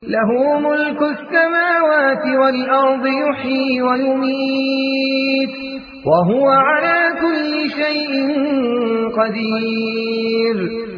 له ملك السماوات والأرض يحيي ويميت وهو على كل شيء قدير